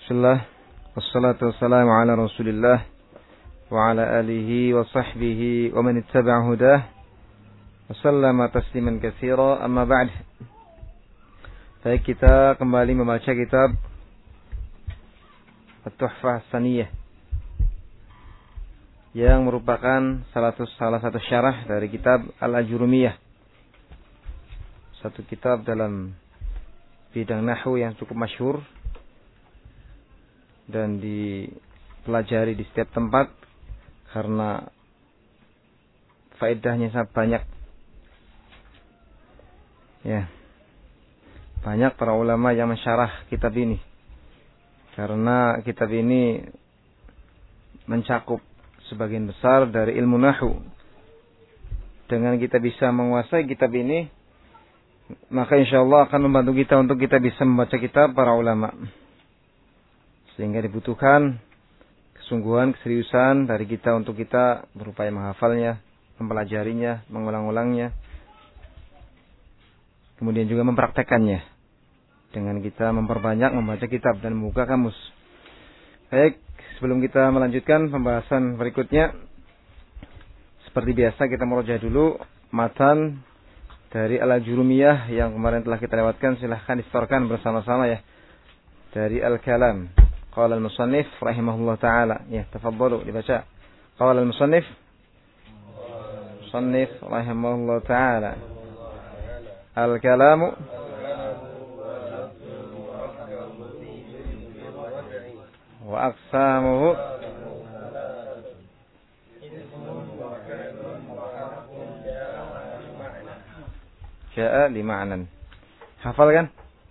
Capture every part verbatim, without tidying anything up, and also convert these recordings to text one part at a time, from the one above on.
Bismillah, wassalatu wassalamu ala rasulillah wa ala alihi wa sahbihi wa man ittaba'a hudah wa sallama tasliman katsira, amma ba'd. Baik, kita kembali membaca kitab At-Tuhfah As-Saniyah yang merupakan salah satu, salah satu syarah dari kitab Al-Ajurumiyah, satu kitab dalam bidang nahwu yang cukup masyhur dan dipelajari di setiap tempat karena faedahnya sangat banyak. Ya, banyak para ulama yang mensyarah kitab ini karena kitab ini mencakup sebagian besar dari ilmu nahwu. Dengan kita bisa menguasai kitab ini, maka insyaallah akan membantu kita untuk kita bisa membaca kitab para ulama. Sehingga dibutuhkan kesungguhan, keseriusan dari kita untuk kita berupaya menghafalnya, mempelajarinya, mengulang-ulangnya, kemudian juga mempraktekannya dengan kita memperbanyak membaca kitab dan membuka kamus. Baik, sebelum kita melanjutkan pembahasan berikutnya, seperti biasa kita meroja dulu matan dari Al-Ajurumiyah yang kemarin telah kita lewatkan. Silahkan disetorkan bersama-sama ya, dari Al-Kalam. Qala al-musannif rahimahullah ta'ala. Ya, tafadhalu dibaca. Qala al-musannif musannif rahimahullah ta'ala. Al-kalamu wa aqsamuhu ja'a li ma'nan. Hafal kan?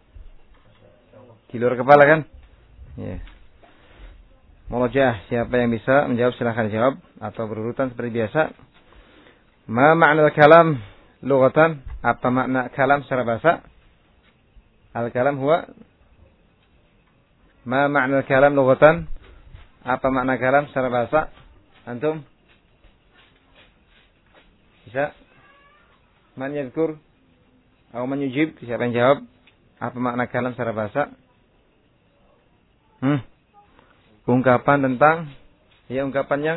Di luar kepala kan? Ya. Murojaah, siapa yang bisa menjawab silahkan jawab atau berurutan seperti biasa. Ma ma'na al-kalam lughatan? Apa makna kalam secara bahasa? Al-kalam huwa Ma ma'na al-kalam lughatan? Apa makna kalam secara bahasa? Antum? Bisa? Man yadhkur? Atau man yujib? Siapa yang jawab? Apa makna kalam secara bahasa? Hmm. Ungkapan tentang, ya ungkapan yang,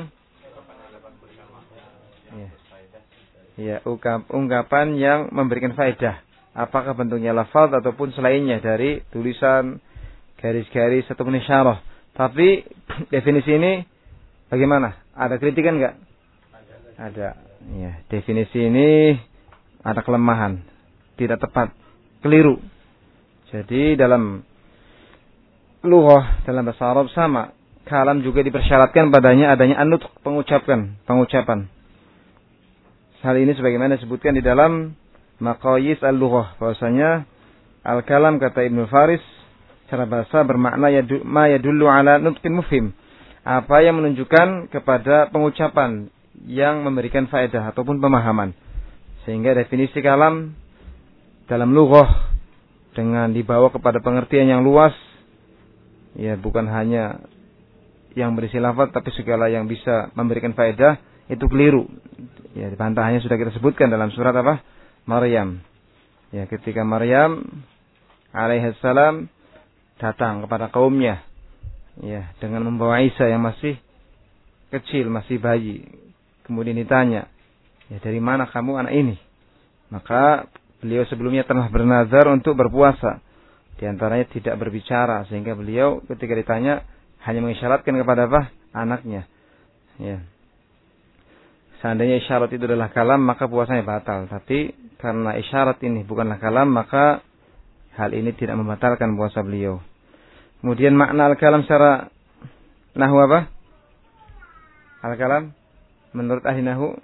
ya, ya ungkap, ungkapan yang memberikan faedah. Apakah bentuknya lafaz ataupun selainnya dari tulisan, garis-garis ataupun isyarah. Tapi definisi ini bagaimana? Ada kritikan enggak? Ada. Ya, definisi ini ada kelemahan, tidak tepat, keliru. Jadi dalam lughah, dalam bahasa Arab sama, kalam juga dipersyaratkan padanya adanya an-nutq, pengucapan, pengucapan. Hal ini sebagaimana disebutkan di dalam Maqayis al-Lughah, bahwasanya al-kalam kata Ibnu Faris secara bahasa bermakna yadu, ma yadullu ala nutqin mufhim, apa yang menunjukkan kepada pengucapan yang memberikan faedah ataupun pemahaman. Sehingga definisi kalam dalam lughah dengan dibawa kepada pengertian yang luas, ya bukan hanya yang berisi lafaz tapi segala yang bisa memberikan faedah, itu keliru. Ya, bantahannya sudah kita sebutkan dalam surat apa? Maryam. Ya, ketika Maryam alaihissalam datang kepada kaumnya, ya, dengan membawa Isa yang masih kecil, masih bayi. Kemudian ditanya, ya dari mana kamu anak ini? Maka beliau sebelumnya telah bernazar untuk berpuasa. Di antaranya tidak berbicara, sehingga beliau ketika ditanya hanya mengisyaratkan kepada apa? Anaknya. Ya. Seandainya isyarat itu adalah kalam, maka puasanya batal. Tapi karena isyarat ini bukanlah kalam, maka hal ini tidak membatalkan puasa beliau. Kemudian makna al-kalam secara nahwu apa? Al-kalam menurut ahli nahwu,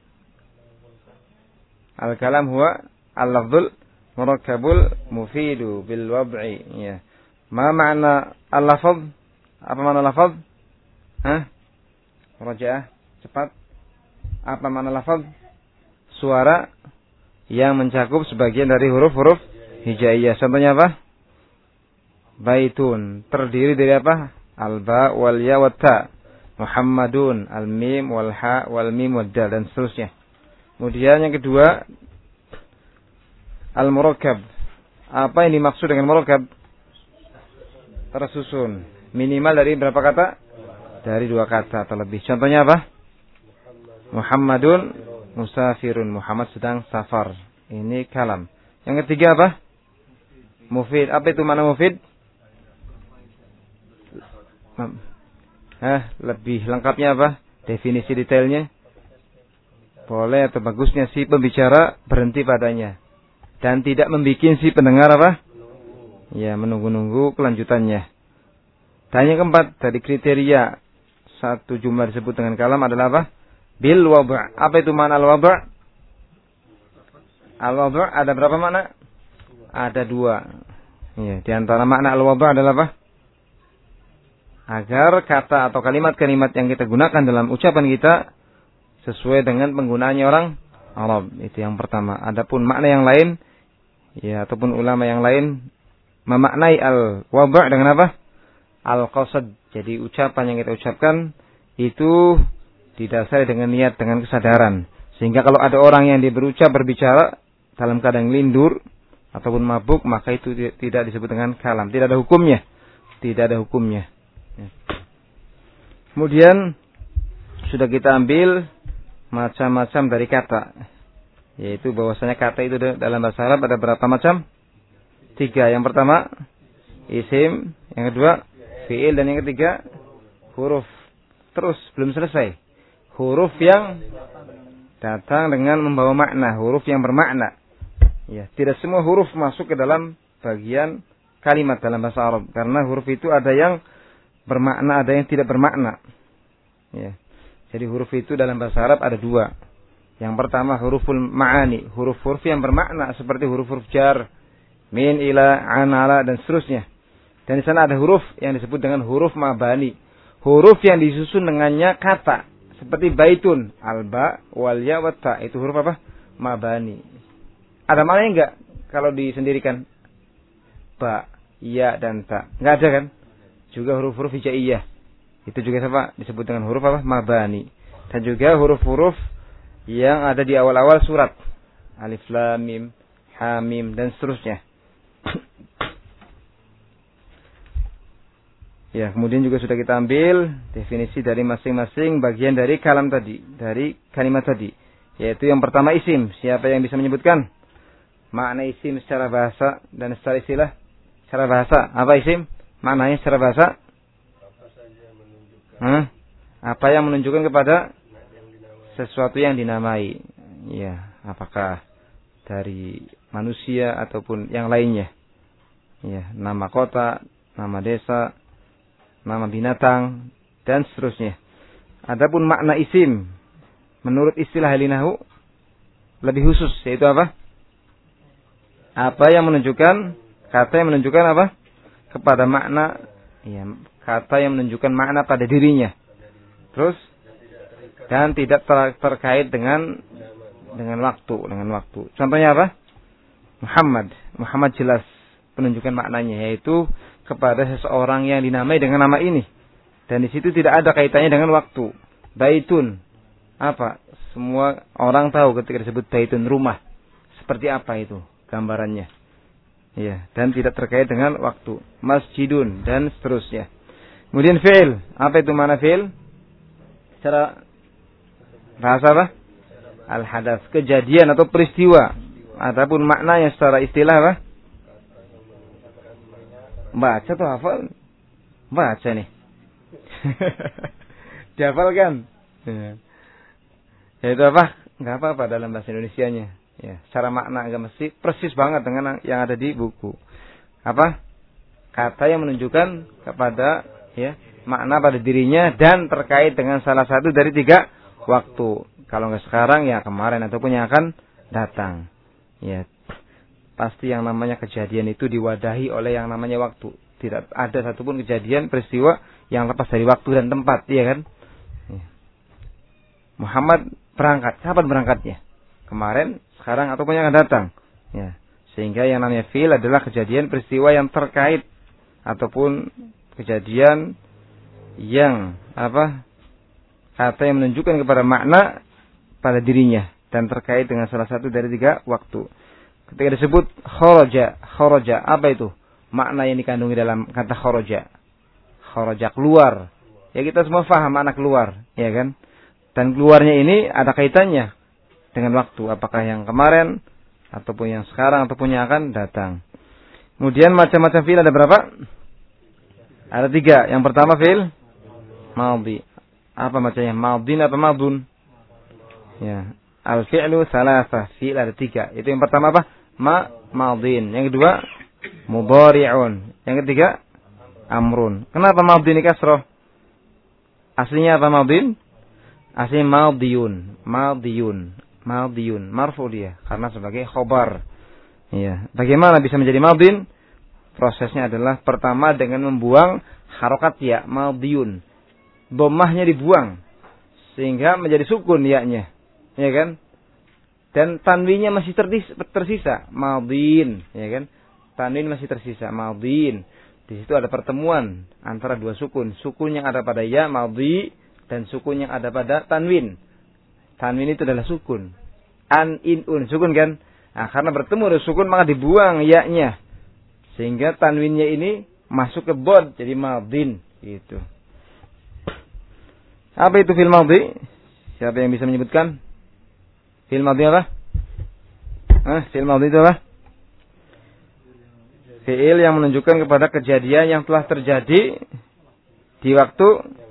al-kalam huwa al-lafzul murakkabul mufidu bil wad'i. Ya. Ma makna al-lafz? Apa makna lafaz? Hah? Murajaah, cepat. Apa makna lafaz? Suara yang mencakup sebagian dari huruf-huruf hijaiyah. Contohnya apa? Baitun, terdiri dari apa? Al-ba wal ya wat ta. Muhammadun, al-mim wal ha wal mim wad dal, dan seterusnya. Kemudian yang kedua, al-murakkab. Apa yang dimaksud dengan murakkab? Tersusun. Minimal dari berapa kata? Dari dua kata atau lebih. Contohnya apa? Muhammadun musafirun. Muhammad sedang safar. Ini kalam. Yang ketiga apa? Mufid. Apa itu makna mufid? Hah, lebih lengkapnya apa? Definisi detailnya? Boleh atau bagusnya si pembicara berhenti padanya. Dan tidak membuat si pendengar apa? Ya, menunggu-nunggu kelanjutannya. Dan yang keempat, dari kriteria satu jumlah disebut dengan kalam adalah apa? Bil waba'. Apa itu makna al-waba'? Al-waba' ada berapa makna? Ada dua. Ya, di antara makna al-waba' adalah apa? Agar kata atau kalimat-kalimat yang kita gunakan dalam ucapan kita sesuai dengan penggunaannya orang Arab. Itu yang pertama. Adapun makna yang lain, ya ataupun ulama yang lain memaknai al-waba' dengan apa? Al-qasad. Jadi ucapan yang kita ucapkan itu didasari dengan niat, dengan kesadaran. Sehingga kalau ada orang yang dia berucap, berbicara dalam keadaan lindur ataupun mabuk, maka itu tidak disebut dengan kalam. Tidak ada hukumnya. Tidak ada hukumnya. Kemudian sudah kita ambil macam-macam dari kata. Yaitu bahwasanya kata itu dalam bahasa Arab ada berapa macam? Tiga. Yang pertama isim, yang kedua fi'il, dan yang ketiga huruf. Terus belum selesai. Huruf yang datang dengan membawa makna, huruf yang bermakna. Ya, tidak semua huruf masuk ke dalam bagian kalimat dalam bahasa Arab, karena huruf itu ada yang bermakna, ada yang tidak bermakna. Ya. Jadi huruf itu dalam bahasa Arab ada dua. Yang pertama huruful ma'ani, huruf-huruf yang bermakna seperti huruf-huruf jar, min, ila, an, ala, dan seterusnya. Dan di sana ada huruf yang disebut dengan huruf mabani, huruf yang disusun dengannya kata, seperti baitun, alba, wal ya, wa ta. Itu huruf apa? Mabani. Ada maknanya enggak kalau disendirikan? Ba, ya, dan ta. Enggak ada kan? Juga huruf-huruf hijaiyah. Itu juga apa? Disebut dengan huruf apa? Mabani. Dan juga huruf-huruf yang ada di awal-awal surat. Alif, lam, mim, ha, mim, dan seterusnya. Ya, kemudian juga sudah kita ambil definisi dari masing-masing bagian dari kalam tadi, dari kalimat tadi. Yaitu yang pertama isim. Siapa yang bisa menyebutkan makna isim secara bahasa dan secara istilah? Secara bahasa, apa isim? Maknanya secara bahasa? Hmm? Apa yang menunjukkan kepada sesuatu yang dinamai. Ya, apakah dari manusia ataupun yang lainnya. Ya, nama kota, nama desa, nama binatang, dan seterusnya. Adapun makna isim menurut istilah halinahu lebih khusus, yaitu apa? Apa yang menunjukkan, kata yang menunjukkan apa? Kepada makna, ya, kata yang menunjukkan makna pada dirinya. Terus dan tidak ter- terkait dengan dengan waktu, dengan waktu. Contohnya apa? Muhammad. Muhammad jelas penunjukan maknanya, yaitu kepada seseorang yang dinamai dengan nama ini. Dan di situ tidak ada kaitannya dengan waktu. Baitun. Apa? Semua orang tahu ketika disebut baitun, rumah. Seperti apa itu gambarannya. Ya, dan tidak terkait dengan waktu. Masjidun dan seterusnya. Kemudian fi'il. Apa itu mana fi'il? Secara bahasa apa? Al-hadath, kejadian atau peristiwa. Ataupun maknanya secara istilah apa? Baca atau hafal? Baca nih. Dihafalkan. Ya. Itu apa? Enggak apa-apa dalam bahasa Indonesianya. Ya, secara makna enggak mesti persis banget dengan yang ada di buku. Apa? Kata yang menunjukkan kepada, ya, makna pada dirinya dan terkait dengan salah satu dari tiga waktu. Kalau enggak sekarang, ya kemarin ataupun yang akan datang. Ya. Pasti yang namanya kejadian itu diwadahi oleh yang namanya waktu. Tidak ada satupun kejadian, peristiwa yang lepas dari waktu dan tempat, iya kan? Ya. Muhammad berangkat, kapan berangkatnya? Kemarin, sekarang, ataupun yang akan datang. Ya. Sehingga yang namanya fi'il adalah kejadian, peristiwa yang terkait ataupun kejadian yang apa? Kata yang menunjukkan kepada makna pada dirinya dan terkait dengan salah satu dari tiga waktu. Ketika disebut kharaja, kharaja, apa itu? Makna yang dikandungi dalam kata kharaja. kharaja keluar. Ya kita semua paham makna keluar, ya kan? Dan keluarnya ini ada kaitannya dengan waktu, apakah yang kemarin ataupun yang sekarang ataupun yang akan datang. Kemudian macam-macam fi'il ada berapa? Ada tiga. Yang pertama fi'il madhi. Apa macamnya? Madhin apa madun? Ya. Al-fi'lu salasah. Fi'il ada tiga. Itu yang pertama apa? Ma, madhin. Yang kedua mudhari'un. Yang ketiga amrun. Kenapa madhin ini kasroh? Aslinya apa madhin? Aslinya madhiyun. Madhiyun. Madhiyun. Marfu dia. Karena sebagai khobar. Ya. Bagaimana bisa menjadi madhin? Prosesnya adalah pertama dengan membuang harokat ya. Madhiyun. Dhammahnya dibuang. Sehingga menjadi sukun ya-nya. Ya kan? Dan tanwinnya masih tersisa. Madhin. Ya kan? Tanwin masih tersisa. Madhin. Di situ ada pertemuan antara dua sukun. Sukun yang ada pada ya, madhi, dan sukun yang ada pada tanwin. Tanwin itu adalah sukun. An, in, un. Sukun kan? Nah, karena bertemu dengan sukun maka dibuang ya-nya. Sehingga tanwinnya ini masuk ke bod. Jadi madhin. Gitu. Apa itu fi'il madhi? Siapa yang bisa menyebutkan? Fi'il madhi apa? Hah? Fi'il madhi itu apa? Fi'il yang menunjukkan kepada kejadian yang telah terjadi di waktu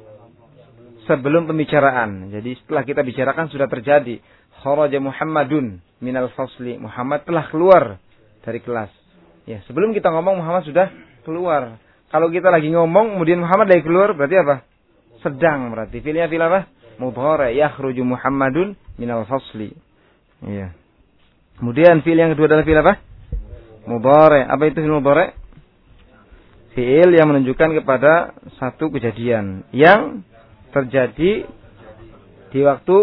sebelum pembicaraan. Jadi setelah kita bicarakan sudah terjadi. Kharaja Muhammadun minal fasli. Muhammad telah keluar dari kelas. Ya, sebelum kita ngomong Muhammad sudah keluar. Kalau kita lagi ngomong kemudian Muhammad lagi keluar berarti apa? Sedang berarti. Fi'ilnya fi'il apa? Mudhari'. Yakhruju Muhammadun minal fasli. Iya. Kemudian fi'il yang kedua adalah fi'il apa? Mudhari'. Apa itu fi'il mudhari'? Fi'il yang menunjukkan kepada satu kejadian yang terjadi di waktu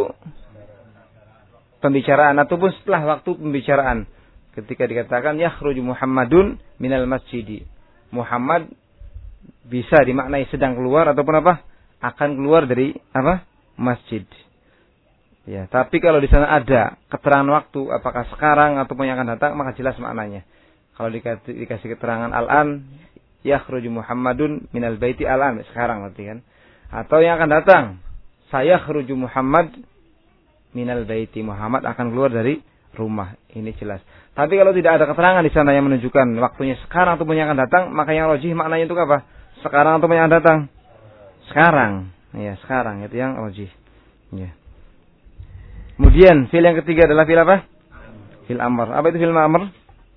pembicaraan ataupun setelah waktu pembicaraan. Ketika dikatakan yakhruju Muhammadun minal masjidi. Muhammad bisa dimaknai sedang keluar ataupun apa? Akan keluar dari apa? Masjid. Ya, tapi kalau di sana ada keterangan waktu apakah sekarang ataupun yang akan datang maka jelas maknanya. Kalau dikasih, dikasih keterangan al-an, yakhruju Muhammadun minal baiti al-an, sekarang berarti kan. Atau yang akan datang, saya khruju Muhammad minal baiti, Muhammad akan keluar dari rumah. Ini jelas. Tapi kalau tidak ada keterangan di sana yang menunjukkan waktunya sekarang ataupun yang akan datang, maka yang rajih maknanya itu apa? Sekarang ataupun yang akan datang? Sekarang. Ya, sekarang itu yang rajih. Ya. Kemudian fi'il yang ketiga adalah fi'il apa? Fi'il amr. Apa itu fi'il amr?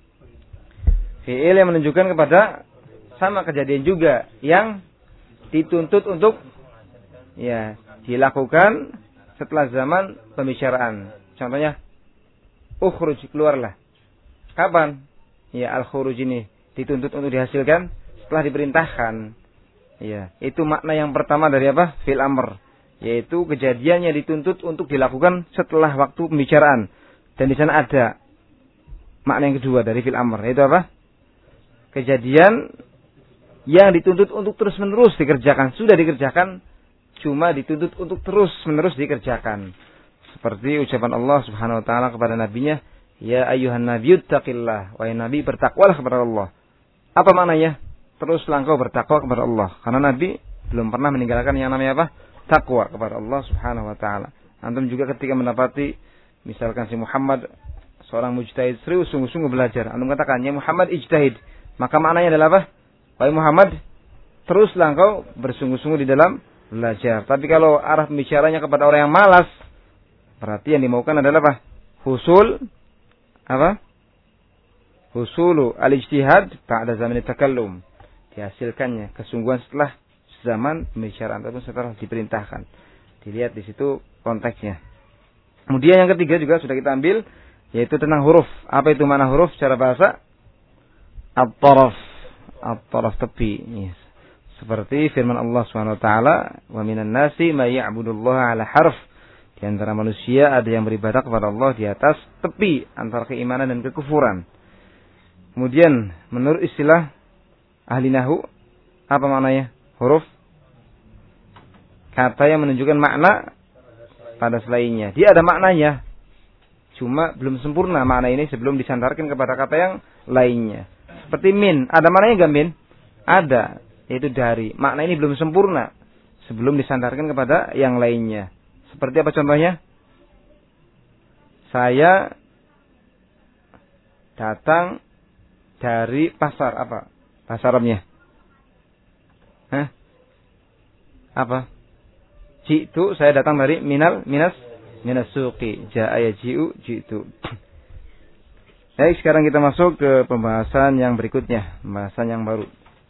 Fi'il yang menunjukkan kepada sama kejadian juga yang dituntut untuk ya dilakukan setelah zaman pembicaraan. Contohnya ukhruj, keluarlah. Kapan? Ya al-khuruj ini dituntut untuk dihasilkan setelah diperintahkan. Ya, itu makna yang pertama dari apa? Fi'il amr, yaitu kejadian yang dituntut untuk dilakukan setelah waktu pembicaraan. Dan di sana ada makna yang kedua dari fi'il amr, yaitu apa? Kejadian yang dituntut untuk terus-menerus dikerjakan. Sudah dikerjakan, cuma dituntut untuk terus-menerus dikerjakan. Seperti ucapan Allah Subhanahu wa taala kepada nabinya, "Ya ayyuhan nabiyyuttaqillah." Wahai nabi, bertakwalah kepada Allah. Apa maknanya? Teruslah engkau bertakwa kepada Allah. Karena nabi belum pernah meninggalkan yang namanya apa? Takwa kepada Allah Subhanahu wa taala. Antum juga ketika mendapati misalkan si Muhammad seorang mujtahid serius sungguh-sungguh belajar, antum katakan, "Ya Muhammad ijtahid." Maka maknanya adalah apa? Wahai Muhammad, teruslah engkau bersungguh-sungguh di dalam belajar. Tapi kalau arah pembicaranya kepada orang yang malas, berarti yang dimaukan adalah apa? Husul apa? Husulu al-ijtihad ba'da zaman takallum. Dihasilkannya kesungguhan setelah zaman pembicaraan ataupun setelah diperintahkan. Dilihat di situ konteksnya. Kemudian yang ketiga juga sudah kita ambil, yaitu tentang huruf. Apa itu makna huruf secara bahasa? At-taraf. At-taraf, tepi. Yes. Seperti firman Allah Subhanahu wa taala, "Wa minan nasi may ya'budullaha 'ala harf." Di antara manusia ada yang beribadah kepada Allah di atas tepi antara keimanan dan kekufuran. Kemudian menurut istilah ahli nahwu, apa maknanya? Huruf kata yang menunjukkan makna pada selainnya. Dia ada maknanya, cuma belum sempurna makna ini sebelum disandarkan kepada kata yang lainnya. Seperti min, ada maknanya enggak min? Ada. yaitu dari. Makna ini belum sempurna sebelum disandarkan kepada yang lainnya. Seperti apa contohnya? Saya datang dari pasar. Apa bahasa Arabnya? Hah? Apa? Jitu, saya datang dari minal minas minas suqi. Ja'a yaji'u jitu. Baik, sekarang kita masuk ke pembahasan yang berikutnya, pembahasan yang baru.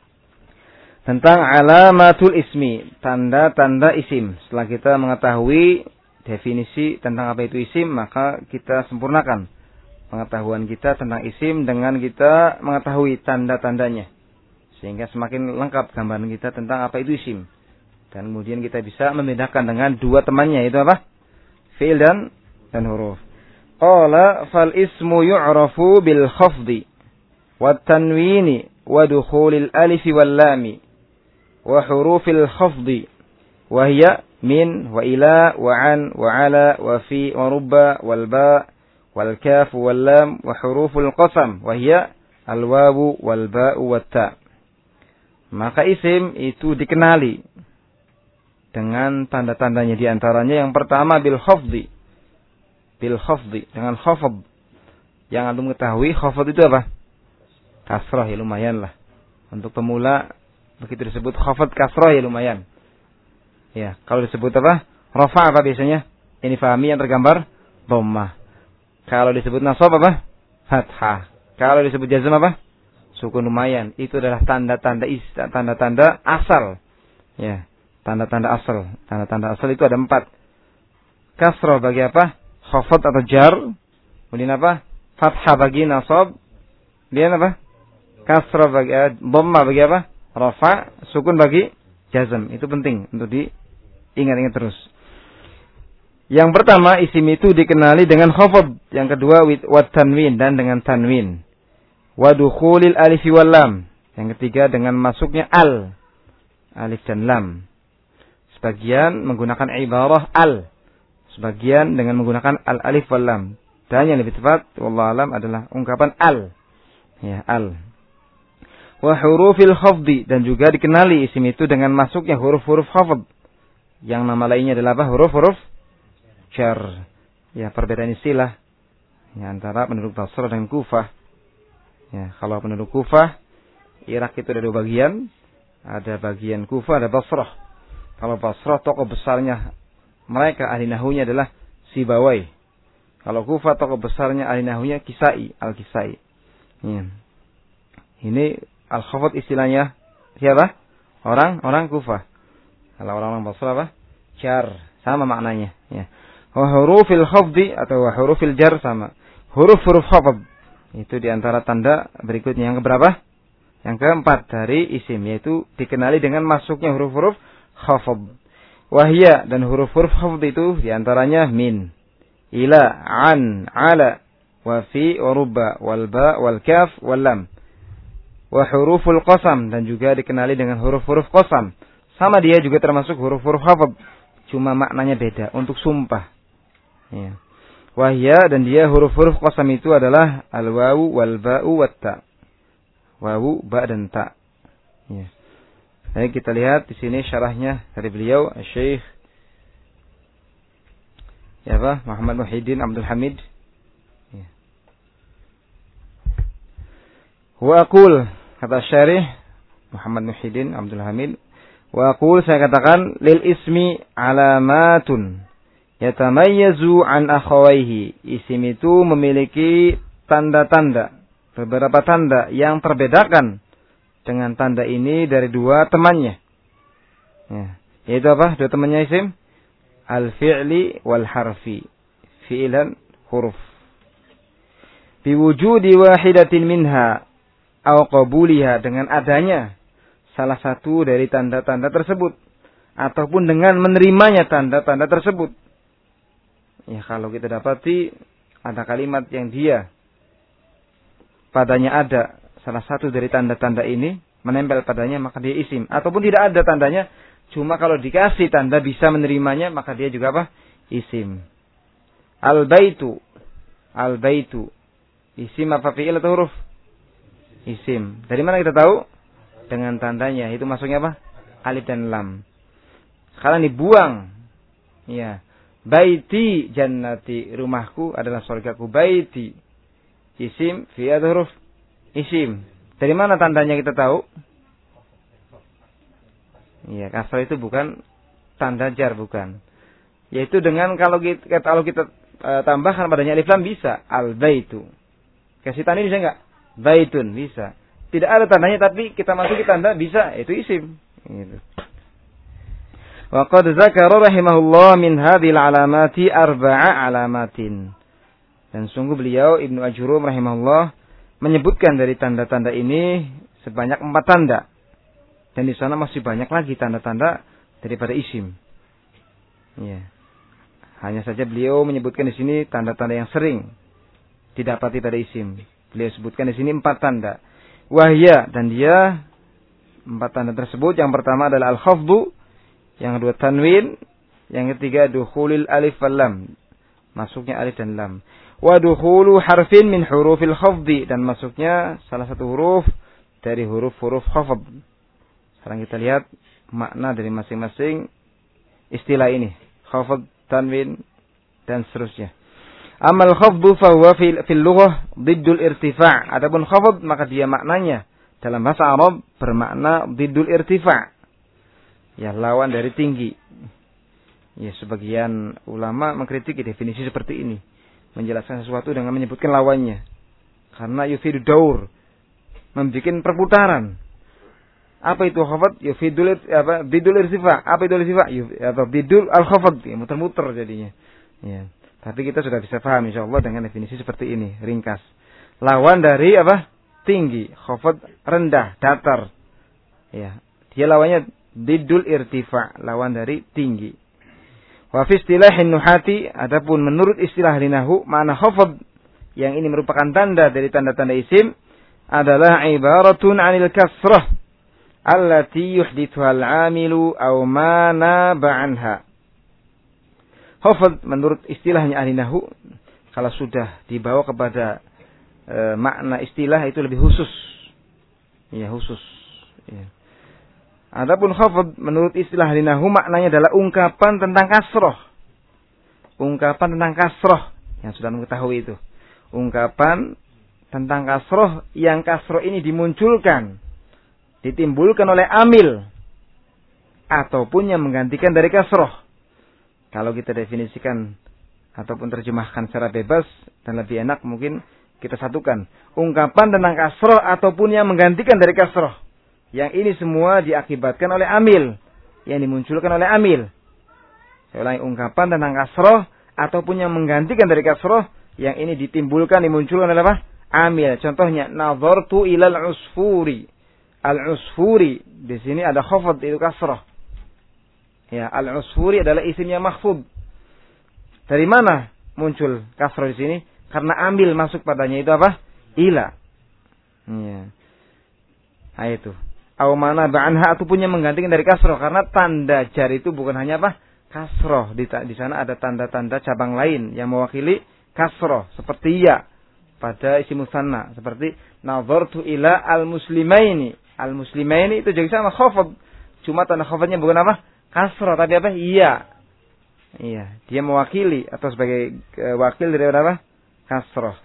Tentang alamatul ismi, tanda-tanda isim. Setelah kita mengetahui definisi tentang apa itu isim, maka kita sempurnakan pengetahuan kita tentang isim dengan kita mengetahui tanda-tandanya. Sehingga semakin lengkap gambaran kita tentang apa itu isim. Dan kemudian kita bisa membedakan dengan dua temannya, itu apa? Fi'il dan, dan huruf. Qala fal ismu yu'rafu bil khafdi wat tanwini wa dukhulil alif wal lami wa hurufil khafdi wa hiya min wa ila wa an wa ala wa fi wa rubba wal ba wal kaf wal lam wa huruful qasam wa hiya al wawu wal ba'u wat ta. Maka isim itu dikenali dengan tanda-tandanya, di antaranya yang pertama bil khafdi. Bil khafdi, dengan khafd. Yang antum ketahui khafd itu apa? Kasrah, ya lumayan lah. Untuk pemula begitu disebut khafd kasrah ya lumayan. Ya, kalau disebut apa? Rafa apa biasanya? Ini fahami yang tergambar dhammah. Kalau disebut nasab apa? Fathah. Kalau disebut jazm apa? Sukun lumayan. Itu adalah tanda-tanda is, tanda-tanda asal. Ya, tanda-tanda asal. Tanda-tanda asal itu ada empat. Kasrah bagi apa? Khafd atau jar. Kemudian apa? Fathah bagi nasab. Kemudian apa? Kasrah bagi eh, dhammah bagi apa? Rafa. Sukun bagi jazm. Itu penting untuk diingat-ingat terus. Yang pertama, isim itu dikenali dengan khafd. Yang kedua, wat tanwin, dan dengan tanwin. Wa dukhulil alif wal lam. Yang ketiga, dengan masuknya al. Alif dan lam. Sebagian menggunakan ibarah al. Sebagian dengan menggunakan al-alif wal lam. Dan yang lebih tepat, wallahu alam, adalah ungkapan al. Ya, al. Wa hurufil khafdi, dan juga dikenali isim itu dengan masuknya huruf-huruf khafd. Yang nama lainnya adalah apa? Huruf-huruf jar. Ya, perbedaan istilah ya, antara penduduk Basrah dan Kufah. Ya, kalau penduduk Kufah, Irak itu ada dua bagian. Ada bagian Kufah, ada Basrah. Kalau Basrah, tokoh besarnya mereka ahli nahunya adalah Sibawai. Kalau Kufah, tokoh besarnya ahli nahunya Kisai, Al-Kisai. Ya. Ini al-khafd istilahnya siapa? Orang orang Kufah. Kalau orang-orang Basrah apa? Jar, sama maknanya. Ya. Wa hurufil khafdi atau wa hurufil jar sama. Huruf-huruf khafd itu diantara tanda berikutnya yang keberapa? Yang keempat dari isim, yaitu dikenali dengan masuknya huruf-huruf khafd. Wahia, dan huruf-huruf khafd itu diantaranya min, ila, an, ala, wa fi, wa rubba, wal ba, wal kaf, wal lam. Wa huruful qasam, dan juga dikenali dengan huruf-huruf qasam. Sama dia juga termasuk huruf-huruf khafd, cuma maknanya beda untuk sumpah. Ya. Wahia, dan dia huruf-huruf qasam itu adalah al-wawu, wal ba'u, wat ta. Wawu, ba, dan ta. Ya. Baik, kita lihat di sini syarahnya dari beliau Syekh ya apa? Muhammad Muhyiddin Abdul Hamid. Ya. Wa aqul, kata syarih Muhammad Muhyiddin Abdul Hamid, wa aqul, saya katakan, lil ismi alamatun yatamayyazu an akhawaihi. Isim itu memiliki tanda-tanda, beberapa tanda yang terbedakan dengan tanda ini dari dua temannya. Ya. Yaitu apa? Dua temannya isim? Al-fi'li wal harfi. Fi'lan huruf. Biwujudi wahidatin minha aw qabuliha, dengan adanya salah satu dari tanda-tanda tersebut ataupun dengan menerimanya tanda-tanda tersebut. Ya, kalau kita dapati ada kalimat yang dia padanya ada salah satu dari tanda-tanda ini menempel padanya, maka dia isim. Ataupun tidak ada tandanya, cuma kalau dikasih tanda bisa menerimanya, maka dia juga apa? Isim. Al-baitu. Al-baitu. Isim apa fi'il atau huruf? Isim. Dari mana kita tahu? dengan tandanya. Itu masuknya apa? Alif dan lam. Sekarang dibuang. Ya. Baiti jannati. Rumahku adalah surgaku. Baiti. Isim fi huruf isim. Dari mana tandanya kita tahu? Iya, kasrah itu bukan tanda jar, bukan. Yaitu dengan kalau kita kalau kita uh, tambahkan padanya alif lam bisa. Al baitu. Kasih tanda bisa enggak? Baitun bisa. Tidak ada tandanya tapi kita masuki tanda bisa, itu isim. Gitu. Wa qad zakara rahimahullah min hadhil alamati arba'a alamatin. Dan sungguh beliau Ibnu Ajurrum rahimahullah menyebutkan dari tanda-tanda ini sebanyak empat tanda. Dan di sana masih banyak lagi tanda-tanda daripada isim. Ya. Hanya saja beliau menyebutkan di sini tanda-tanda yang sering didapati pada isim. Beliau sebutkan di sini empat tanda. Wahya, dan dia empat tanda tersebut yang pertama adalah al-khafdu, yang kedua tanwin, yang ketiga dukhulil alif wal lam, masuknya alif dan lam. Wa dukhulu harfin min hurufil khafdi, dan masuknya salah satu huruf dari huruf-huruf khafd. Sekarang kita lihat makna dari masing-masing istilah ini. Khafd, tanwin, dan seterusnya. Amal khafdu fahuwa fil, fil lughah diddul irtifa'. Adapun khafd maka dia maknanya dalam bahasa Arab bermakna diddul irtifa'. Ya, lawan dari tinggi. Ya, sebagian ulama mengkritik definisi seperti ini. Menjelaskan sesuatu dengan menyebutkan lawannya. Karena yufidu daur. Membikin perputaran. Apa itu khafd? Yufidul apa? Diddul irtifa'. Apa itu irtifa'? Atau diddul al-khafd. Ya, muter-muter jadinya. Ya. Tapi kita sudah bisa paham insyaallah dengan definisi seperti ini, ringkas. Lawan dari apa? Tinggi, khafd rendah, datar. Ya, dia lawannya diddul irtifa', lawan dari tinggi. Wa fi istilahin nuhati, adapun menurut istilah linahu, makna khafd yang ini merupakan tanda dari tanda-tanda isim adalah ibaratun 'anil kasrah allati yuhdithuha al-'amilu aw ma naba 'anha. Khafd menurut istilahnya ahli nahwu kalau sudah dibawa kepada e, makna istilah itu lebih khusus. Ya, khusus. Ya. Adapun khafd menurut istilah ahli nahwu maknanya adalah ungkapan tentang kasroh. Ungkapan tentang kasroh yang sudah mengetahui itu. Ungkapan tentang kasroh yang kasroh ini dimunculkan, ditimbulkan oleh amil ataupun yang menggantikan dari kasroh. Kalau kita definisikan ataupun terjemahkan secara bebas dan lebih enak mungkin kita satukan. Ungkapan tentang kasroh ataupun yang menggantikan dari kasroh. Yang ini semua diakibatkan oleh amil. Yang dimunculkan oleh amil. Saya ulangi, ungkapan tentang kasroh ataupun yang menggantikan dari kasroh. Yang ini ditimbulkan, dimunculkan oleh apa? Amil. Contohnya, nazartu ilal usfuri. Al-usfuri. Di sini ada khafd, itu kasroh. Ya, al-usfuri adalah isimnya mahfud. Dari mana muncul kasroh di sini? Karena ambil masuk padanya itu apa? Ila. Ya. Nah, itu. Aw mana ba'anha ataupun yang menggantikan dari kasroh. Karena tanda jar itu bukan hanya apa? Kasroh. Di, di sana ada tanda-tanda cabang lain yang mewakili kasroh. Seperti ya. Pada isim musanna. Seperti nazartu ila al-muslimaini. Al-muslimaini itu juga sama khafd. Cuma tanda khafdnya bukan apa? Kasroh, tapi apa? Iya. Iya, dia mewakili atau sebagai uh, wakil dari apa? Kasroh.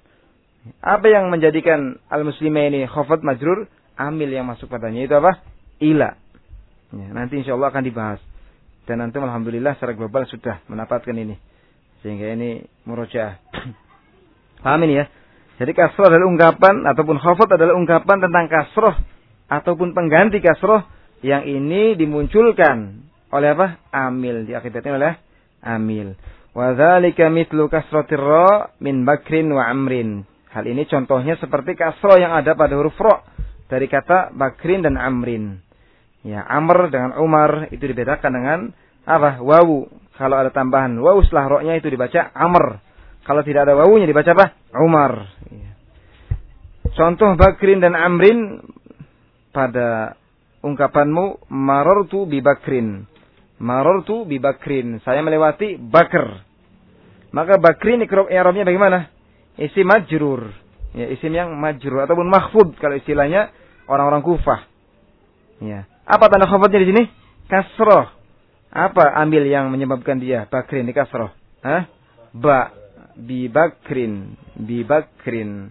Apa yang menjadikan al-muslimaini khafd majrur? Amil yang masuk padanya itu apa? Ila. Ya, nanti insyaallah akan dibahas. Dan nanti alhamdulillah secara global sudah mendapatkan ini. Sehingga ini murojaah. Paham ini ya? Jadi kasroh adalah ungkapan ataupun khafd adalah ungkapan tentang kasroh ataupun pengganti kasroh yang ini dimunculkan oleh apa? Amil, diakibatkan oleh amil. Wa dzalika mithlu kasratir ra min bakrin wa amrin. Hal ini contohnya seperti kasroh yang ada pada huruf ra dari kata bakrin dan amrin. Ya, amr dengan umar itu dibedakan dengan apa? Wawu. Kalau ada tambahan wawu setelah ra-nya itu dibaca amr. Kalau tidak ada wawunya dibaca apa? Umar. Ya. Contoh bakrin dan amrin pada ungkapanmu marartu bi bakrin. Marartu bi bakrin. Saya melewati Bakr. Maka bakrin i'rabnya bagaimana? Isim majrur. Ya, isim yang majrur ataupun mahfud kalau istilahnya orang-orang Kufah. Ya. Apa tanda khafadnya di sini? Kasroh. Apa ambil yang menyebabkan dia bakrin di kasroh? Hah? Ba. Bi bakrin. Bi bakrin.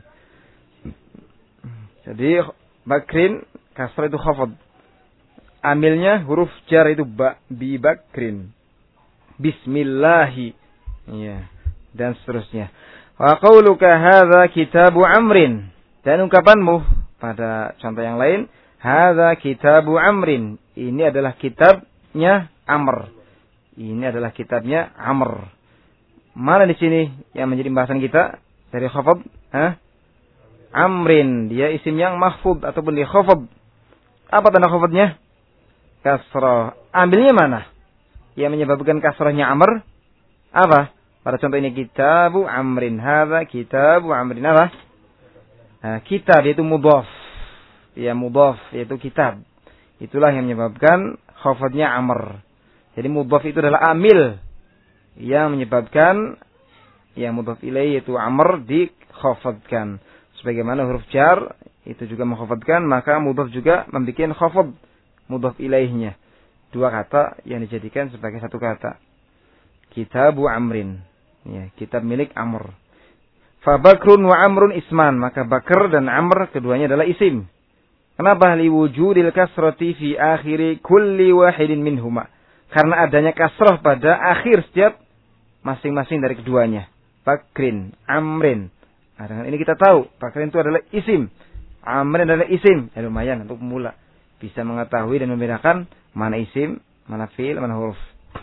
Jadi bakrin kasroh itu khafad. Ambilnya huruf jar itu ba. Bi bakrin. Bismillahi. Ya. Dan seterusnya. Wa qauluka hadza kitabu amrin. Dan ungkapanmu pada contoh yang lain, hadza kitabu amrin. Ini adalah kitabnya Amr. Ini adalah kitabnya Amr. Mana di sini yang menjadi pembahasan kita dari khafad? Hah? Amrin, dia isim yang mahfud ataupun di khafad. Apa tanda khafadnya? Kasrah. Ambilnya mana? Yang menyebabkan kasrahnya Amr? Apa? Pada contoh ini kitabu amrin. Hadza kitabu amrin. Apa? Nah, kitab yaitu mudhaf. Ya mudhaf yaitu kitab. Itulah yang menyebabkan khafadnya Amr. Jadi mudhaf itu adalah amil yang menyebabkan yang mudhaf ilaih yaitu Amr dikhafadkan. Sebagaimana huruf jar itu juga mengkhafadkan, maka mudhaf juga membuat khafad mudhaf ilaihnya. Dua kata yang dijadikan sebagai satu kata. Kitabu amrin. Ya, kitab milik Amr. Fa Bakrun wa Amrun isman, maka Bakr dan Amr keduanya adalah isim. Kenapa? Li wujudil kasrati fi akhiri kulli wahidin minhuma. Karena adanya kasrah pada akhir setiap masing-masing dari keduanya. Bakrin, Amrin. Nah, dengan ini kita tahu Bakrin itu adalah isim, Amrin adalah isim. Ya lumayan untuk pemula bisa mengetahui dan membedakan mana isim, mana fi'il, mana huruf.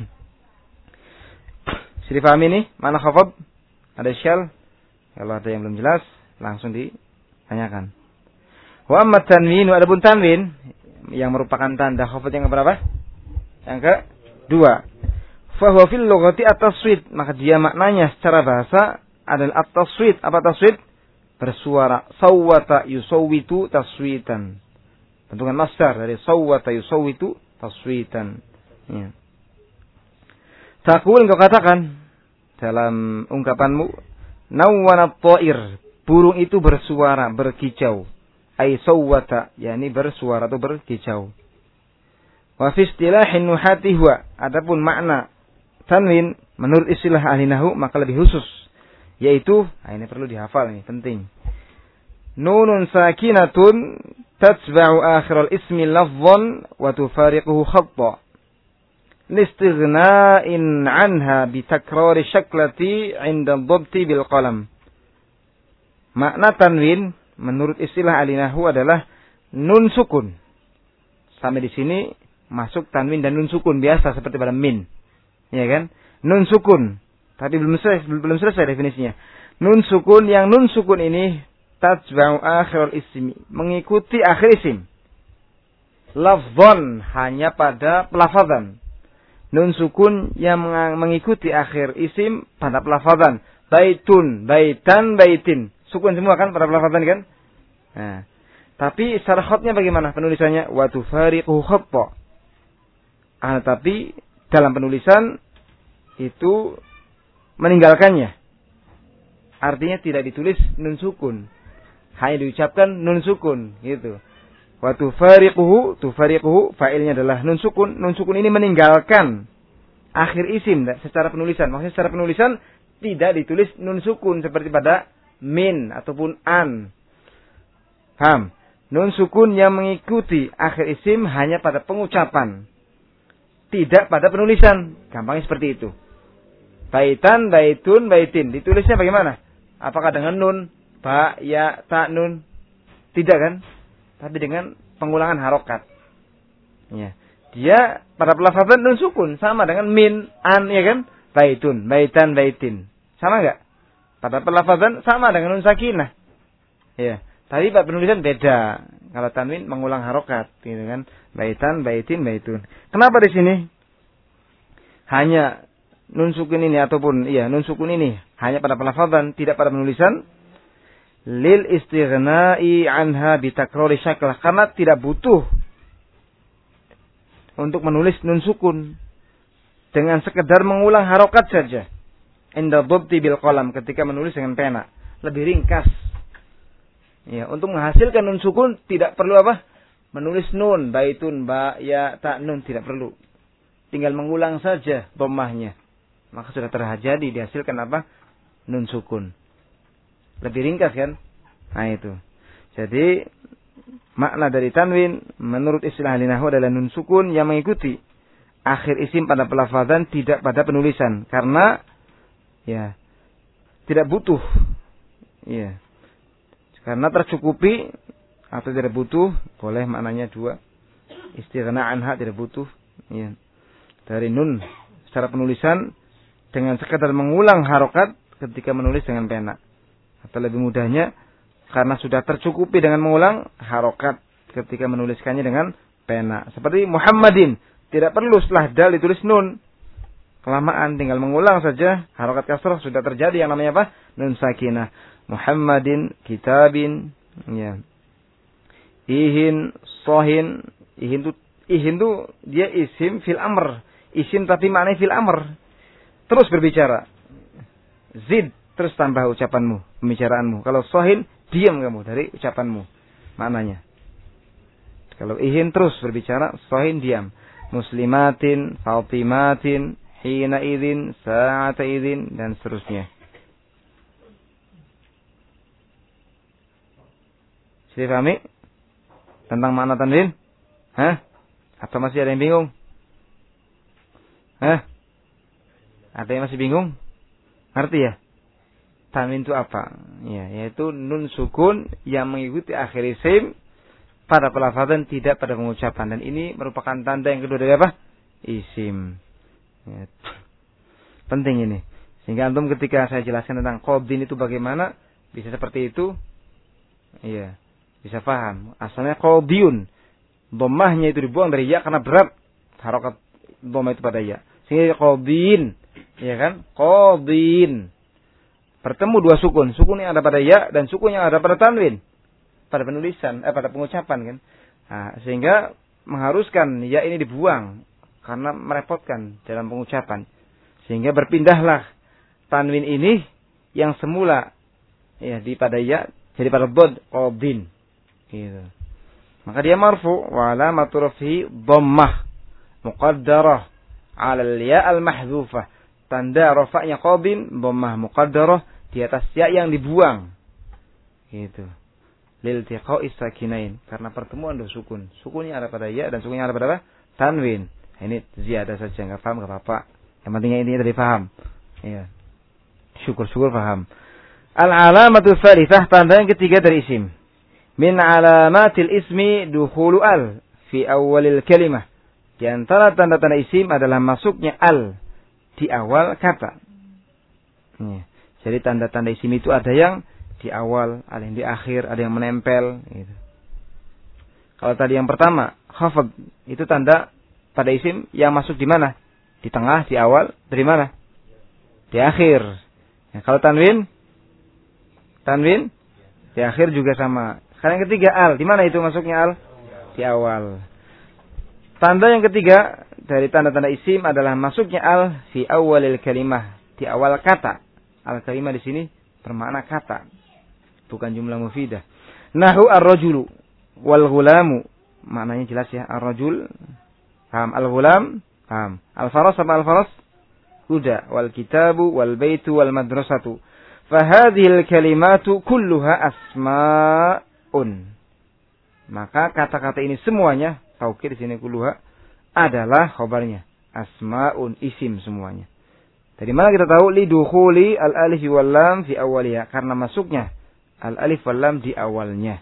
Sudah dipahami ini? Mana khafad? Ada syal? Kalau ada yang belum jelas, langsung ditanyakan. Wa amma tanwin, adapun tanwin yang merupakan tanda khafad yang keberapa? Yang kedua. Fa huwa fil lughati at-taswid, maka dia maknanya secara bahasa adalah at-taswid. Apa taswid? Bersuara. Sawwata yusawwitu taswitan. Bentukan masdar dari sawwata yusawwitu taswitan. Ya. Taqul, engkau katakan dalam ungkapanmu, nawwana at-ta'ir, burung itu bersuara, berkicau. Ai sawwata, yakni bersuara atau berkicau. Wa fi istilahin nuhati huwa, adapun makna tanwin menurut istilah ahli nahwu maka lebih khusus, yaitu, nah ini perlu dihafal, ini penting. Nunun sakinatun tatba'u akhiral ismi lafdhan wa tufariquhu khatta. Listighna'in 'anha bi takrari syaklati 'inda dhabti bil qalam. Makna tanwin menurut istilah ahli nahwu adalah nun sukun. Sampai di sini masuk tanwin dan nun sukun biasa seperti pada min. Ya kan? Nun sukun. Tapi belum selesai belum selesai definisinya. Nun sukun, yang nun sukun ini tatba'u akhiral ismi, mengikuti akhir isim. Lafdhan, hanya pada pelafazan. Nun sukun yang mengikuti akhir isim pada pelafazan. Baitun, baitan, baitin. Sukun semua kan pada pelafazan kan? Nah, tapi secara khatnya bagaimana penulisannya? Wa tufariquhu khatta. Ah, tapi dalam penulisan itu meninggalkannya. Artinya tidak ditulis nun sukun. Hanya diucapkan nun sukun gitu. Wa tufariquhu, tufariquhu fa'ilnya adalah nun sukun. Nun sukun ini meninggalkan akhir isim secara penulisan. Maksudnya secara penulisan tidak ditulis nun sukun seperti pada min ataupun an. Paham? Nun sukun yang mengikuti akhir isim hanya pada pengucapan, tidak pada penulisan. Gampangnya seperti itu. Baitan, baitun, baitin. Ditulisnya bagaimana? Apakah dengan nun, ba, ya, ta, nun? Tidak kan? Tapi dengan pengulangan harokat. Ya. Dia pada pelafazan nun sukun sama dengan min, an, ya kan? Baitun, baitan, baitin. Sama enggak? Pada pelafazan sama dengan nun sakinah. Ya. Tapi pada penulisan beda. Kalau tanwin mengulang harokat, gitu kan? Baitan, baitin, baitun. Kenapa di sini hanya nun sukun ini ataupun iya nun sukun ini hanya pada pelafazan, tidak pada penulisan? Lil istighna'i anha bi takrari syaklah, karena tidak butuh untuk menulis nun sukun dengan sekedar mengulang harokat saja. Inda dhabti bil qalam, ketika menulis dengan pena, lebih ringkas. Ya, untuk menghasilkan nun sukun tidak perlu apa? menulis nun, baitun, ba, ya, ta, nun, tidak perlu. Tinggal mengulang saja dhammahnya. Maka sudah terjadi dihasilkan apa? Nun sukun. Lebih ringkas kan? Nah itu. Jadi makna dari tanwin menurut istilah ahli nahwu adalah nun sukun yang mengikuti akhir isim pada pelafazan, tidak pada penulisan. Karena ya tidak butuh. Ya. Karena tercukupi atau tidak butuh, boleh maknanya dua. Istighna anha, tidak butuh. Ya. Dari nun secara penulisan dengan sekadar mengulang harokat ketika menulis dengan pena. Atau lebih mudahnya, karena sudah tercukupi dengan mengulang harokat ketika menuliskannya dengan pena. Seperti Muhammadin, tidak perlu setelah dal ditulis nun. Kelamaan, tinggal mengulang saja, harokat kasrah sudah terjadi yang namanya apa? Nun sakinah. Muhammadin, kitabin, ya. Ihin, sohin, ihin tu, ihin tu dia isim fil amr. Isim tapi maknanya fil amr. Terus berbicara. Zid, terus tambah ucapanmu, pembicaraanmu. Kalau sohin, diam kamu dari ucapanmu. Maknanya. Kalau ihin terus berbicara, sohin diam. Muslimatin, fatimatin, hina idin, sa'ata idin, dan seterusnya. Sudah pahami? Tentang makna tanwin? Hah? Atau masih ada yang bingung? Hah? Ada yang masih bingung? Ngerti ya? Tanwin itu apa? Ya, yaitu nun sukun yang mengikuti akhir isim pada pelafazan, tidak pada pengucapan. Dan ini merupakan tanda yang kedua dari apa? Isim. Ya. Penting ini. Sehingga antum ketika saya jelaskan tentang qadin itu bagaimana, bisa seperti itu. Iya, bisa paham. Asalnya qadiyun. Dhammahnya itu dibuang dari ya karena berat harokat dhammah itu pada ya. Sehingga qadin. Ya kan? Qadin. Bertemu dua sukun. Sukun yang ada pada ya dan sukun yang ada pada tanwin. Pada penulisan, eh pada pengucapan kan. Nah, sehingga mengharuskan ya ini dibuang karena merepotkan dalam pengucapan. Sehingga berpindahlah tanwin ini yang semula ya di pada ya jadi pada dhad, qadin. Gitu. Maka dia marfu wa alamatu raf'i dhammah muqaddarah 'ala al-ya al-mahdhufah. Tanda rafa'nya qadin dhammah muqaddarah di atas ya yang dibuang. Gitu. Lil tiqa'i sakinain, karena pertemuan dua sukun. Sukunnya ada pada ya dan sukunnya ada pada apa? Tanwin. Ini ziyadah saja, enggak paham enggak apa-apa. Yang pentingnya ini tadi paham. Iya. Syukur-syukur paham. Al-alamatu tsalitsah, tanda yang ketiga dari isim. Min alamatil ismi dukhulu al fi awalil kalimah. Di antara tanda-tanda isim adalah masuknya al di awal kata. Ya. Jadi tanda-tanda isim itu ada yang di awal, ada yang di akhir, ada yang menempel. Gitu. Kalau tadi yang pertama, khafad, itu tanda pada isim yang masuk di mana? Di tengah, di awal, dari mana? Di akhir. Ya, kalau tanwin, tanwin, di akhir juga sama. Sekarang yang ketiga, al, di mana itu masuknya al? Di awal. Tanda yang ketiga dari tanda-tanda isim adalah masuknya al fi awalil kalimah, di awal kata. Al kalimah di sini bermakna kata, bukan jumlah mufidah. Nahu ar-rajulu wal ghulamu, maknanya jelas ya, ar-rajul paham, al-ghulam paham, al-faras sama al-faras kuda, wal kitabu wal baitu wal madrasatu. Fa hadhil kalimatu kulluha asma'un. Maka kata-kata ini semuanya, taukid di sini kulluha adalah khabarnya, asma'un, isim semuanya. Dari mana kita tahu? Lidukhuli al-alif wal lam fi awwaliha, karena masuknya al-alif wal lam di awalnya.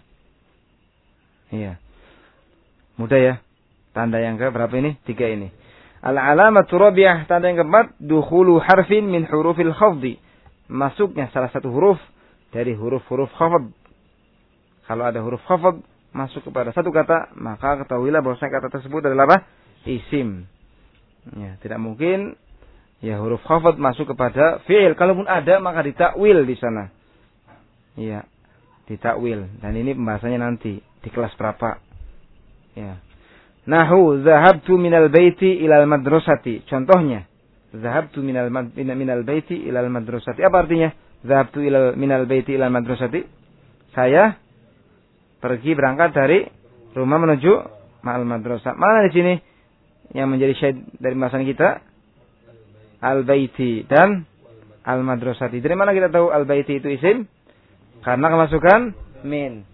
Iya. Mudah ya. Tanda yang ke berapa ini? Tiga ini. Al-alamatu rabi'ah, tanda yang keempat, dukhulu harfin min hurufil khafdi. Masuknya salah satu huruf dari huruf-huruf khafd. Kalau ada huruf khafd masuk kepada satu kata, maka ketahuilah bahwa kata tersebut adalah apa? Isim. Ya, tidak mungkin ya huruf khafd masuk kepada fi'il. Kalaupun ada, maka ditakwil di sana. Iya, ditakwil. Dan ini pembahasannya nanti di kelas berapa. Ya. Nahu zahabtu minal baiti ilal madrasati. Contohnya, zahabtu minal minal baiti ilal madrasati. Apa artinya? Zahabtu ilal minal baiti ilal madrasati. Saya pergi berangkat dari Rumah menuju ma'al madrasah. Mana di sini yang menjadi syahid dari pembahasan kita? Al-baiti dan al-madrasati. Dari mana kita tahu al-baiti itu isim? Karena kemasukan min.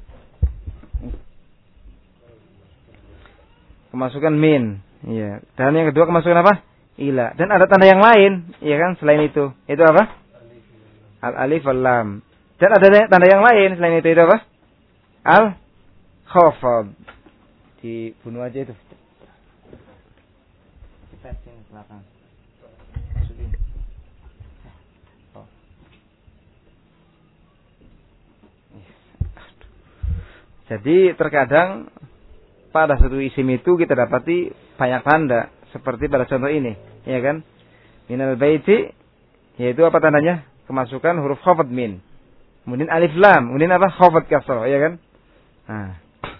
Kemasukan min. Iya. Dan yang kedua kemasukan apa? Ila. Dan ada tanda yang lain, iya kan? Selain itu. Itu apa? Al-alif wal-lam. Dan ada tanda yang lain selain itu. Itu apa? Al-khafad. Dibunuh aja itu. Kita sini belakang. Jadi terkadang pada satu isim itu kita dapati banyak tanda seperti pada contoh ini, ya kan? Minal baiti, yaitu apa tandanya? Kemasukan huruf khafad min. Kemudian alif lam, kemudian apa? Khafad kasrah, ya kan? Nah.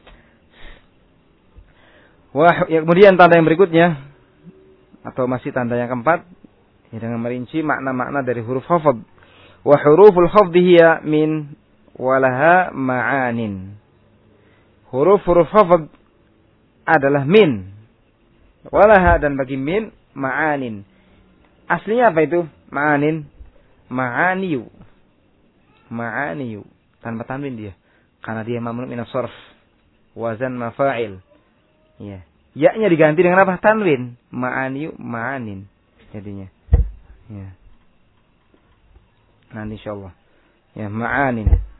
Wah, ya, kemudian tanda yang berikutnya atau masih tanda yang keempat, ya, dengan merinci makna-makna dari huruf khafad. Wa huruful khafdi hiya min walaha ma'anin. Huruf-huruf khafad adalah min. Walaha dan bagi min ma'anin. Aslinya apa itu? Ma'anin. Ma'aniyu. Ma'aniyu. Tanpa tanwin dia. Karena dia mamnu min as-sarf. Wazan mafa'il. Ya. Ya-nya diganti dengan apa? Tanwin. Ma'aniyu ma'anin. Jadinya. Ya. Nah, insyaallah. Ya, ma'anin.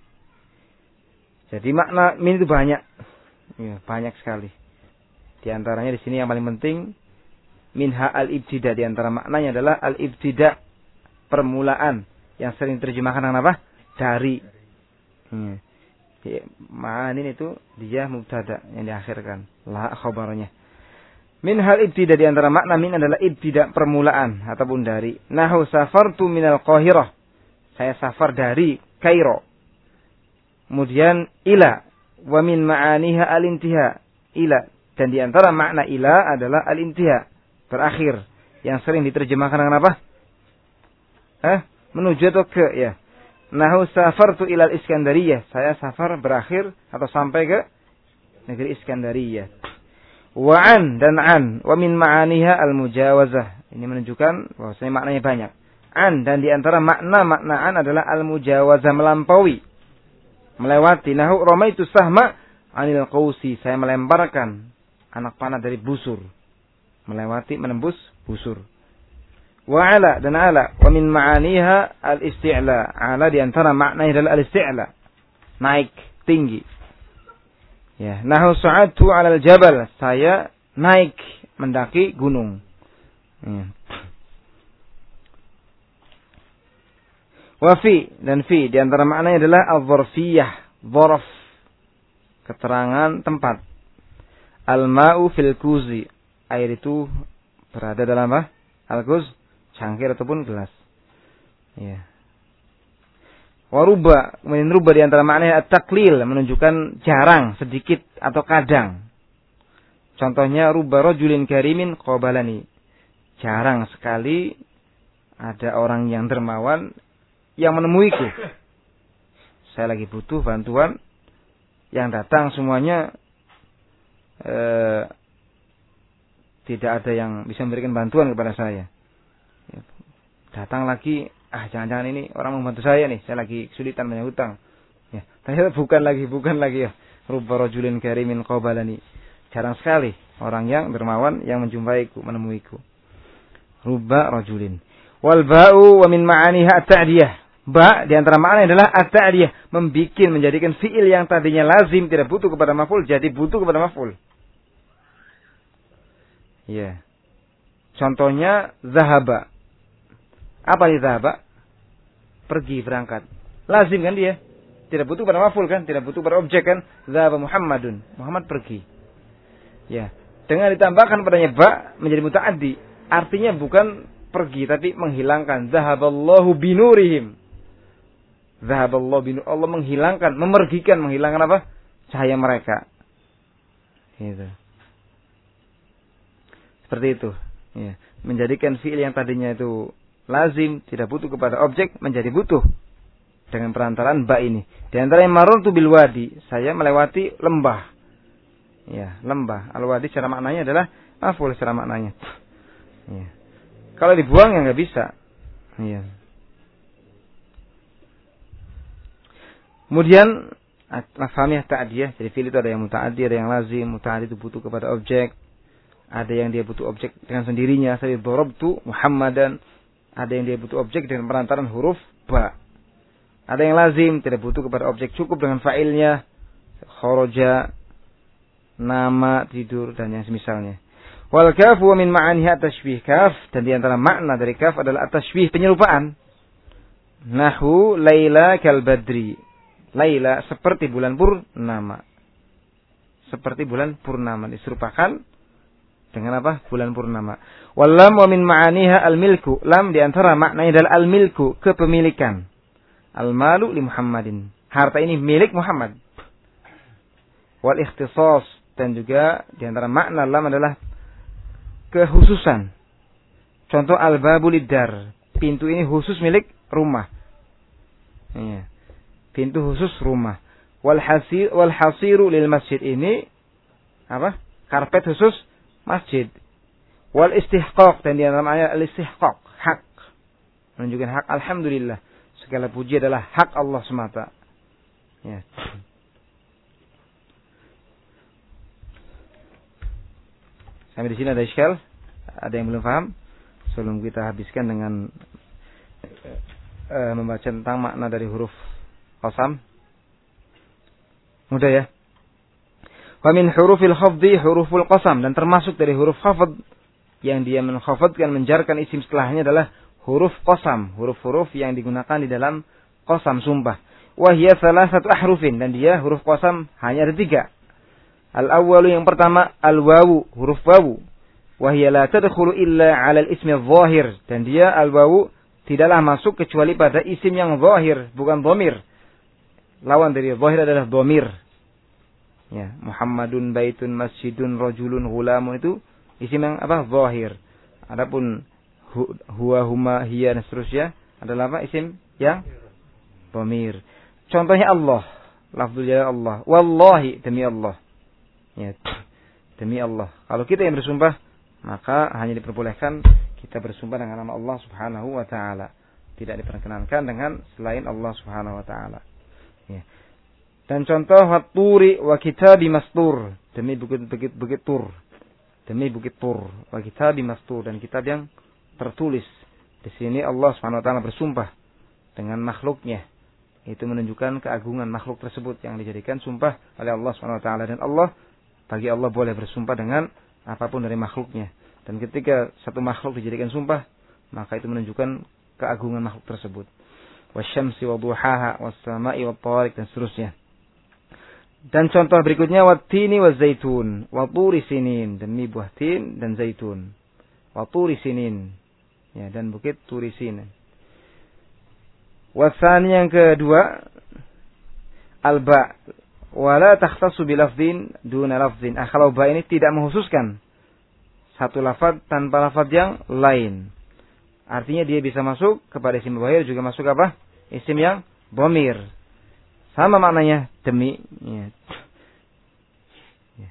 Jadi makna min itu banyak. Ya, banyak sekali. Di antaranya di sini yang paling penting minha al-ibtida, di antara maknanya adalah al-ibtida, permulaan, yang sering terjemahkan dengan apa? Dari. Ya. Ya, ma'anin itu dia mubtada yang diakhirkan, la khabarnya. Minha al-ibtida, di antara makna min adalah ibtida, permulaan ataupun dari. Nahu safartu minal Qahirah. Saya safar dari Kairo. Kemudian ila, wa min ma'aniha al-intiha, ila, dan di antara makna ila adalah al-intiha, berakhir, yang sering diterjemahkan dengan apa? Eh, menuju atau ke, ya. Nahu safartu ilal Iskandariyah, saya safar berakhir atau sampai ke negeri Iskandariyah. Wa an dan an, wa min ma'aniha al-mujawazah. Ini menunjukkan bahwasanya maknanya banyak. An, dan di antara makna-makna an adalah al-mujawazah, melampaui, melewati. Nahu ramaitu sahma anil qausi, saya melemparkan anak panah dari busur. Melewati, menembus busur. Wa ala dan ala, wa min ma'aniha al-isti'la. Ala di antara maknanya adalah al-isti'la, naik, tinggi. Ya, nahu sa'adtu 'alal jabal, saya naik mendaki gunung. Ya. Wa fi dan fi di antara maknanya adalah al-dzarfiyah, dzarf, keterangan tempat. Al-ma'u fil kuzi, air itu berada dalam apa? Al-kuz, cangkir ataupun gelas. Ya. Wa ruba, kemudian ruba di antara maknanya at-taqlil, menunjukkan jarang, sedikit atau kadang. Contohnya ruba rajulin karimin qabalani. Jarang sekali ada orang yang dermawan yang menemuiku. Saya lagi butuh bantuan, yang datang semuanya eh, tidak ada yang bisa memberikan bantuan kepada saya. Datang lagi, ah jangan-jangan ini orang membantu saya nih, saya lagi kesulitan banyak hutang. Ya, ternyata bukan lagi, bukan lagi ya. Rubba rajulin karimin qabalani. Jarang sekali orang yang dermawan yang menjumpaiku, menemuiku. Rubba rajulin. Wal ba'u wa min ma'aniha at-ta'diyah. Ba di antara makna adalah at-ta'diyah, membikin, menjadikan fiil yang tadinya lazim tidak butuh kepada maf'ul jadi butuh kepada maf'ul. Ya. Contohnya zahaba. Apa itu zahaba? Pergi, berangkat. Lazim kan dia? Tidak butuh pada maf'ul kan? Tidak butuh pada objek kan? Zahaba Muhammadun. Muhammad pergi. Ya. Dengan ditambahkan padanya ba menjadi muta'addi. Artinya bukan pergi tapi menghilangkan. Zahaballahu binurihim. Zahaballahu binur. Allah menghilangkan, memergikan, menghilangkan apa? Cahaya mereka. Gitu. Seperti itu. Ya. Menjadikan fi'il yang tadinya itu lazim, tidak butuh kepada objek, menjadi butuh. Dengan perantaraan ba ini. Di antara yang marartu bil wadi, saya melewati lembah. Ya, lembah. Al-wadi secara maknanya adalah maf'ul secara maknanya. Ya. Kalau dibuang ya nggak bisa. Ya. Kemudian mafhamiyah ta'diyah. Jadi fi'il itu ada yang muta'addi, ada yang lazim. Muta'addi itu butuh kepada objek. Ada yang dia butuh objek dengan sendirinya. Saya darabtu Muhammadan. Ada yang dia butuh objek dengan perantaran huruf ba. Ada yang lazim, tidak butuh kepada objek, cukup dengan fa'ilnya. Kharaja, nama, tidur, dan yang semisalnya. Wal kafu wa min ma'aniha at-tashbih. Kaf, dan di antara makna dari kaf adalah at-tashbih, penyerupaan. Nahu Laila kal badri. Laila seperti bulan purnama. Seperti bulan purnama diserupakan dengan apa? Bulan purnama. Wal lam wa min ma'aniha al-milku. Lam di antara maknanya adalah al-milku, kepemilikan. Al-malu li Muhammadin. Harta ini milik Muhammad. Wal ikhtisas, dan juga di antara makna lam adalah kekhususan. Contoh al-babu lidar. Pintu ini khusus milik rumah. Iya. Pintu khusus rumah. Wal hasir wal hasiru lil masjid, ini apa? Karpet khusus masjid. Wal istihqaq, dan di antaranya al istihqaq, hak. Menunjukkan hak. Alhamdulillah, segala puji adalah hak Allah semata. Ya. Sampai di sini ada iskal? Ada yang belum paham? Sebelum kita habiskan dengan uh, membaca tentang makna dari huruf qasam. Mudah ya? Wa min hurufil khafdi huruful qasam, dan termasuk dari huruf khafd yang dia menkhafadkan, menjarkan isim setelahnya adalah huruf qasam, huruf-huruf yang digunakan di dalam qasam, sumpah. Wa hiya salasatu ahrufin, dan dia huruf qasam hanya ada tiga. Al-awwalu, yang pertama, al-wawu, huruf wawu. Wa hiya la tadkhulu illa 'ala al-ismi adh-dhahir, dan dia al-wawu tidaklah masuk kecuali pada isim yang zahir, bukan dhamir. Lawan dari zahir adalah dhamir. Ya, Muhammadun, baitun, masjidun, rajulun, ghulamun, itu isim yang apa? Zahir. Adapun hu, huwa, huma, hiya, dan seterusnya adalah apa? Isim yang dhamir. Contohnya Allah, lafzul jalal Allah. Wallahi, demi Allah. Ya, demi Allah. Kalau kita yang bersumpah, maka hanya diperbolehkan kita bersumpah dengan nama Allah Subhanahu wa taala. Tidak diperkenankan dengan selain Allah Subhanahu wa taala. Ya. Dan contoh wat-turi wa kitabi mastur, demi bukit-bukit bukit tur. Demi bukit tur, wa kitabi mastur, dan kitab yang tertulis. Di sini Allah Subhanahu wa taala bersumpah dengan makhluknya. Itu menunjukkan keagungan makhluk tersebut yang dijadikan sumpah oleh Allah Subhanahu wa taala, dan Allah, bagi Allah boleh bersumpah dengan apapun dari makhluknya. Dan ketika satu makhluk dijadikan sumpah, maka itu menunjukkan keagungan makhluk tersebut. Wasyamsi wa duhaha was-sama'i wat-tariq, dan seterusnya. Dan contoh berikutnya wat-tini waz-zaitun wa turi sinin, demi buah tin dan zaitun. Wa turi sinin, ya, dan bukit turi sinin. Wasani, yang kedua, al-ba, wala takhtassu bi lafdhin duna lafdhin. Ah, kalau ba ini tidak menghususkan satu lafaz tanpa lafaz yang lain. Artinya dia bisa masuk kepada isim dhahir, juga masuk apa? Isim yang dhamir. Sama maknanya, demi. Ya. Ya.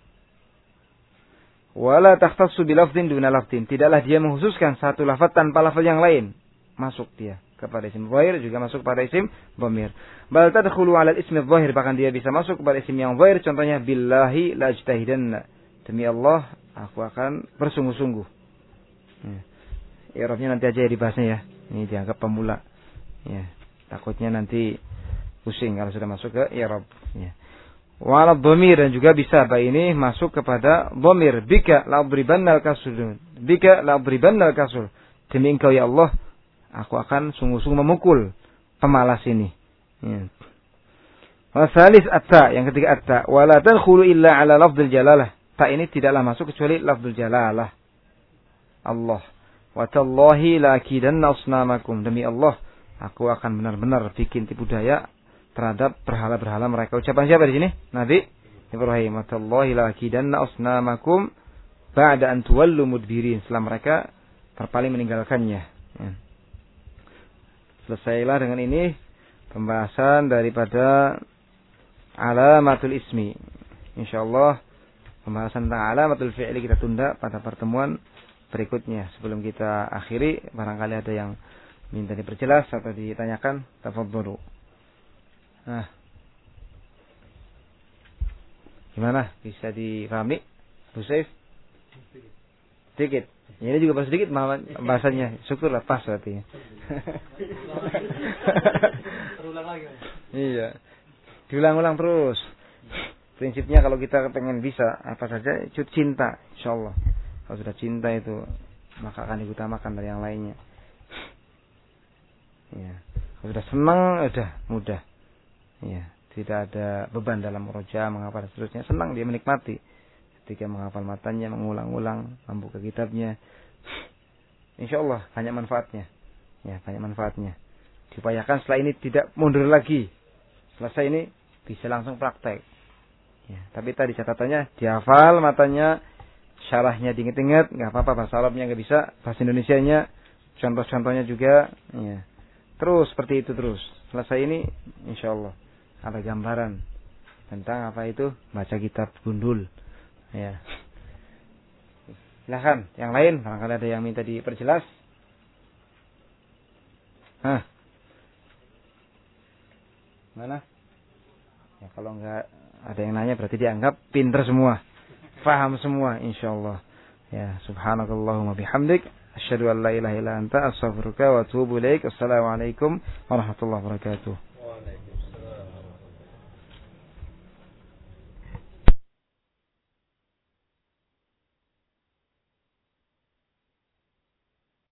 Wala takhtassu bi lafdhin duna lafdhin. Tidaklah dia menghususkan satu lafaz tanpa lafaz yang lain. Masuk dia kepada isim dhahir, juga masuk pada isim dhamir. Bal tadkhulu 'ala al-ismi dhahir, bahkan dia bisa masuk kepada isim yang dhahir. Contohnya billahi la ajtahidanna. Demi Allah, aku akan bersungguh-sungguh. Ya. I'rabnya nanti aja ya dibahasnya ya. Ini dianggap pemula. Ya. Takutnya nanti pusing kalau sudah masuk ke i'rab. Ya. Wa 'ala dhamir, dan juga bisa ba ini masuk kepada dhamir. Bika la'dribanna al-kasul. Bika la'dribanna al-kasul. Demi engkau ya Allah, aku akan sungguh-sungguh memukul pemalas ini. Ya. Wasalis at-ta, yang ketiga at-ta, wala tadkhulu illa 'ala lafdzil jalalah. Ta ini tidaklah masuk kecuali lafdzul jalalah. Allah. Wa tallahi la akidanna asnamakum. Demi Allah, aku akan benar-benar bikin tipu daya terhadap berhala-berhala mereka. Ucapan siapa di sini? Nabi Ibrahim. Wa tallahi la akidanna asnamakum ba'da an tuwallu mudbirin. Setelah mereka terpaling meninggalkannya. Ya. Selesailah dengan ini pembahasan daripada alamatul ismi. Insyaallah pembahasan tentang alamatul fi'li kita tunda pada pertemuan berikutnya. Sebelum kita akhiri, barangkali ada yang minta diperjelas atau ditanyakan, tafadhalu. Nah, gimana? Bisa dipahami, Bu Saif? Sedikit. Ya, ini juga bahasa sedikit bahasanya. Syukurlah pas berarti. Terulang lagi. Iya. Diulang-ulang terus. Prinsipnya kalau kita pengen bisa apa saja, itu cinta, insyaallah. Kalau sudah cinta itu maka akan diutamakan dari yang lainnya. Ya. Kalau sudah senang, sudah mudah. Ya, tidak ada beban dalam murojaah, menghafal seterusnya. Senang dia menikmati ketika menghafal matanya, mengulang-ulang, membuka kitabnya. Insyaallah banyak manfaatnya. Ya, banyak manfaatnya. Diupayakan setelah ini tidak mundur lagi. Selesai ini bisa langsung praktek. Ya, tapi tadi catatannya dihafal matanya, syarahnya diingat-ingat, nggak apa-apa, bahasa Arabnya nggak bisa, bahasa Indonesianya, contoh-contohnya juga, ya. Terus seperti itu terus. Selesai ini, insyaallah ada gambaran tentang apa itu baca kitab gundul. Ya. Silakan, yang lain, barangkali ada yang minta diperjelas. Hah? Mana? Ya kalau enggak ada yang nanya berarti dianggap pinter semua. Faham semua insyaallah. Ya, subhanakallahumma bihamdik asyhadu an la ilaha illa anta astaghfiruka wa atubu ilaik. Assalamualaikum warahmatullahi wabarakatuh.